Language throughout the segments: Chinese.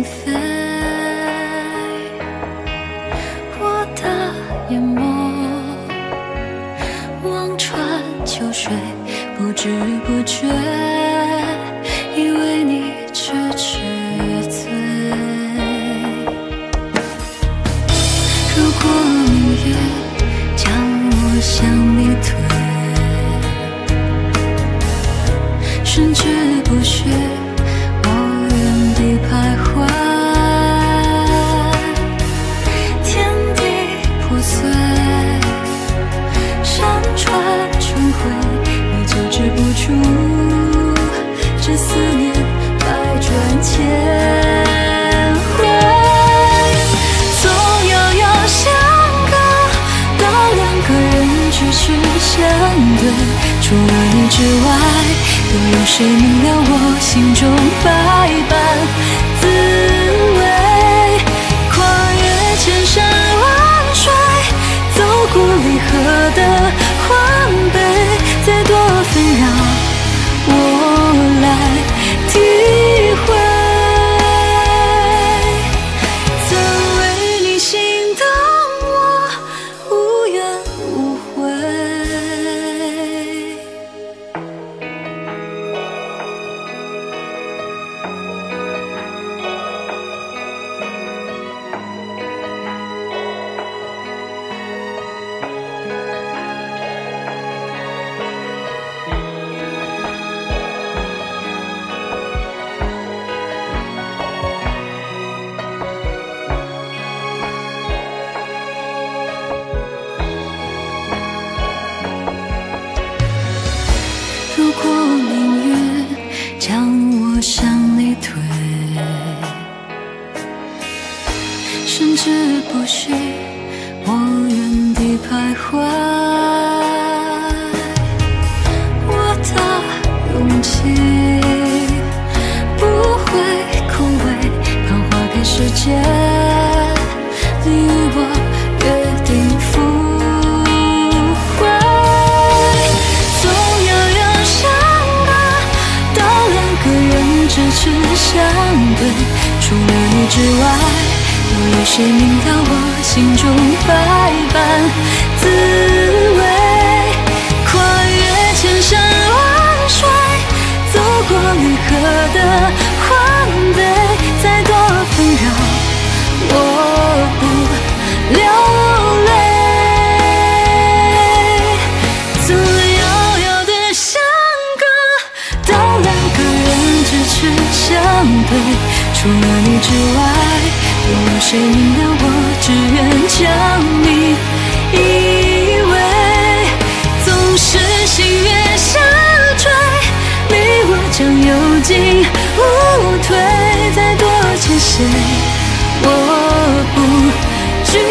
飞，我的眼眸望穿秋水，不知不觉已为你痴痴醉。如果明月将我向你推，甚至不许我原地徘徊，天地破碎，山川成灰，你就止不住这思念百转千回。从遥遥相隔到两个人咫尺相对，除了你之外，又有谁明了我心中百般滋味？跨越千山万水，走过离合的欢悲，再多纷扰我来体会。曾为你心动，我无怨无悔。如果命运将我向你推，甚至不许我原地徘徊，我的勇气不会枯萎，盼花开时节，你与我约定赴咫尺相对，除了你之外，又有谁明了我心中百般滋味？跨越千山万水，走过离合的欢悲，再多纷扰我不流泪。从遥遥的相隔到两个人咫尺相对，除了你之外，又有谁明了我只愿将你依偎？纵使星月下坠，你我将有进无退，再多艰险我不惧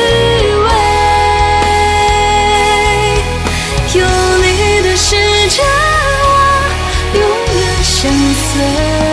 畏。有你的世界，我永远相随。